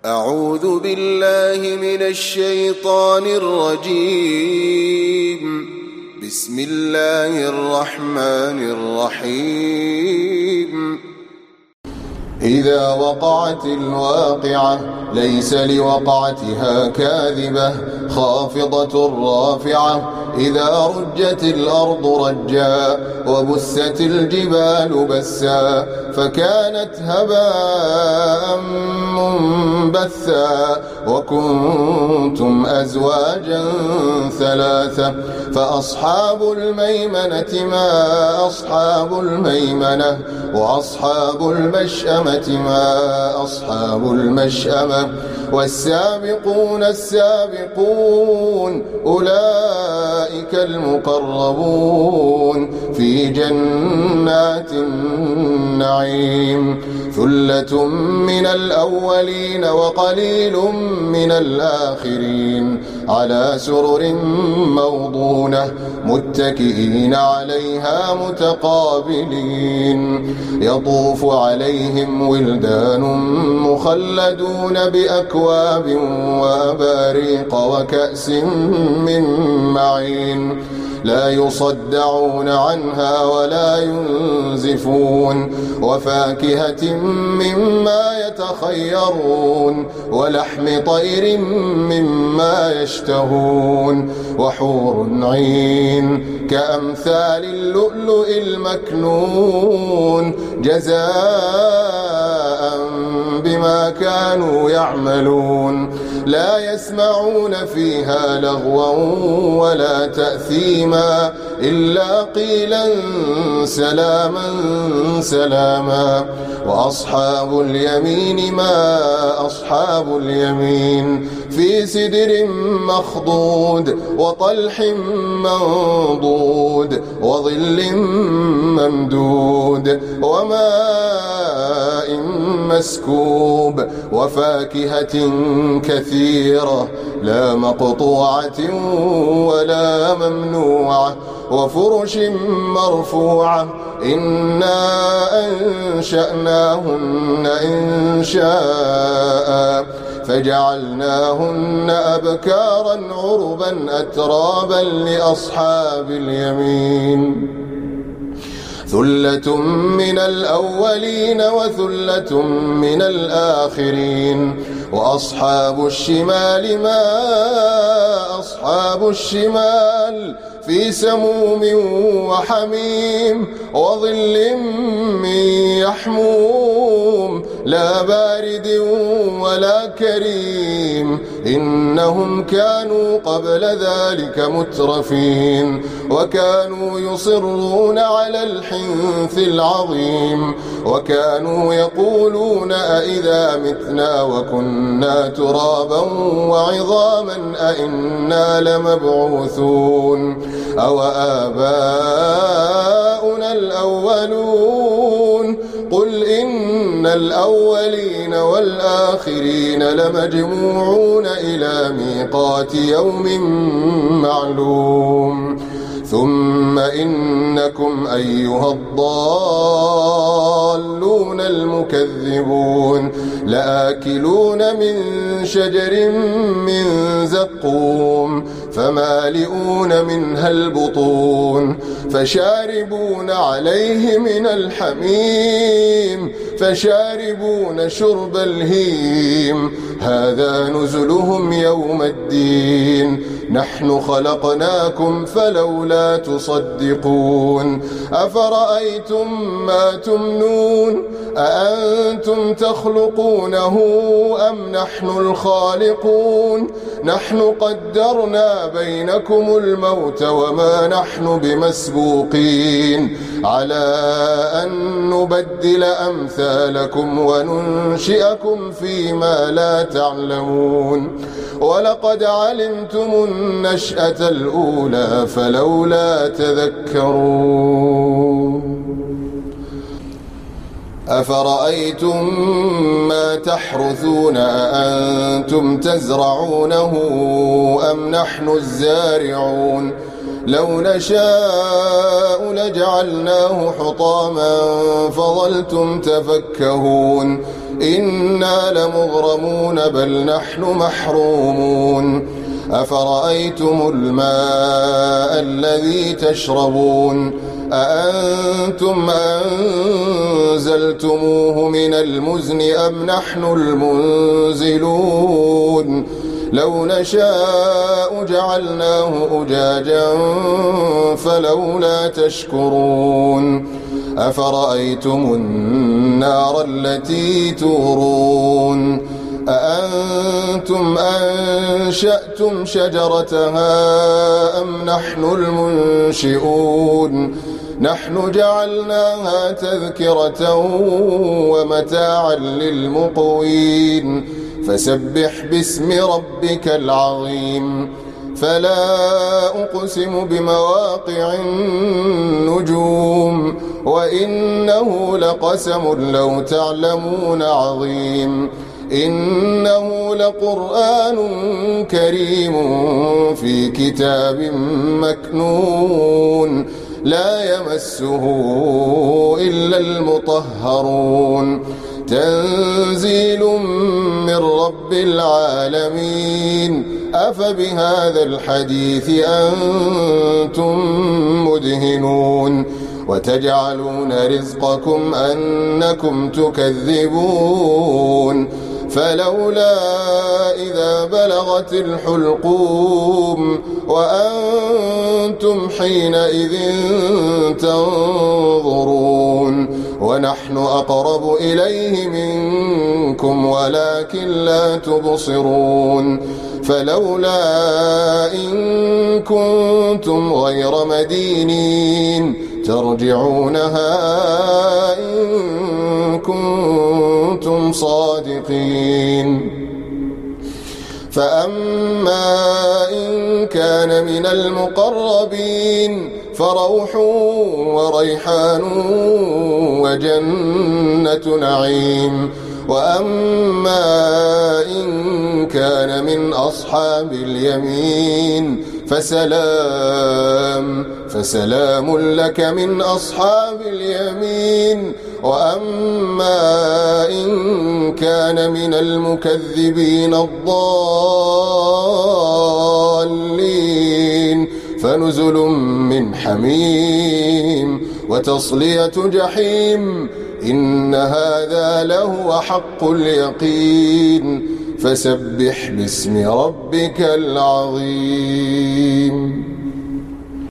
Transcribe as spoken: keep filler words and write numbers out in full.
أعوذ بالله من الشيطان الرجيم. بسم الله الرحمن الرحيم. إذا وقعت الواقعة ليس لوقعتها كاذبة خافضة رافعة إذا رجت الأرض رجا وبست الجبال بسا فكانت هباء منبثا وكنتم أزواجا ثلاثة فأصحاب الميمنة ما أصحاب الميمنة وأصحاب المشأمة ما أصحاب المشأمة والسابقون السابقون أولئك المقربون في جنات النعيم ثلة من الأولين وقليل من الآخرين على سرر موضونة متكئين عليها متقابلين يطوف عليهم ولدان مخلدون بأكواب وأباريق وكأس من معين لا يصدعون عنها ولا ينزفون وفاكهة مما يتخيرون ولحم طير مما يشتهون وحور عين كأمثال اللؤلؤ المكنون جزاء بما كانوا يعملون لا يسمعون فيها لغوا ولا تأثيما إلا قيلا سلاما سلاما وأصحاب اليمين ما أصحاب اليمين في سدر مخضود وطلح منضود وظل ممدود وماء مسكوب وفاكهة كثيرة لا مقطوعة ولا ممنوعة وفرش مرفوعة إنا أنشأناهن إنشاء فجعلناهن أبكارا عربا أترابا لأصحاب اليمين ثلة من الأولين وثلة من الآخرين وأصحاب الشمال ما أصحاب الشمال في سموم وحميم وظل من يحموم لا بارد ولا كريم إنهم كانوا قبل ذلك مترفين وكانوا يصرون على الحنث العظيم وكانوا يقولون أئذا متنا وكنا ترابا وعظاما أئنا لمبعوثون أو آباؤنا الأولون قل إن الأولين والآخرين لمجموعون إلى ميقات يوم معلوم ثم إنكم أيها الضالون المكذبون لآكلون من شجر من زقوم فمالئون منها البطون فشاربون عليه من الحميم فشاربون شرب الهيم هذا نزلهم يوم الدين نحن خلقناكم فلولا تصدقون أفرأيتم ما تمنون أأنتم تخلقونه أم نحن الخالقون نحن قدرنا بينكم الموت وما نحن بمسبوقين على أن نبدل أمثالكم وننشئكم فيما لا تعلمون ولقد علمتم النشأة الأولى فلولا تذكرون أفرأيتم ما تحرثون أأنتم تزرعونه أم نحن الزارعون لو نشاء لجعلناه حطاما فظلتم تفكهون إنا لمغرمون بل نحن محرومون أفرأيتم الماء الذي تشربون أأنتم أنزلتموه من المزن أم نحن المنزلون لو نشاء جعلناه أجاجا فلولا تشكرون أفرأيتم النار التي تورون أأنتم أنشأتم شجرتها أم نحن المنشئون نحن جعلناها تذكرة ومتاعا للمقوين فسبح باسم ربك العظيم فلا أقسم بمواقع النجوم وإنه لقسم لو تعلمون عظيم إنه لقرآن كريم في كتاب مكنون لا يمسه إلا المطهرون تنزيل من رب العالمين أفبهذا الحديث أنتم مدهنون وتجعلون رزقكم أنكم تكذبون فلولا إذا بلغت الحلقوم وأنتم حينئذ تنظرون ونحن أقرب إليه منكم ولكن لا تبصرون فلولا إن كنتم غير مدينين ترجعونها إن كنتم صادقين فأما إن كان من المقربين فروح وريحان وجنة نعيم وأما إن كان من أصحاب اليمين فسلام فسلام لك من أصحاب اليمين وأما إن كان من المكذبين الضالين فنزل من حميم وتصلية جحيم إن هذا لهو حق اليقين فسبح باسم ربك العظيم.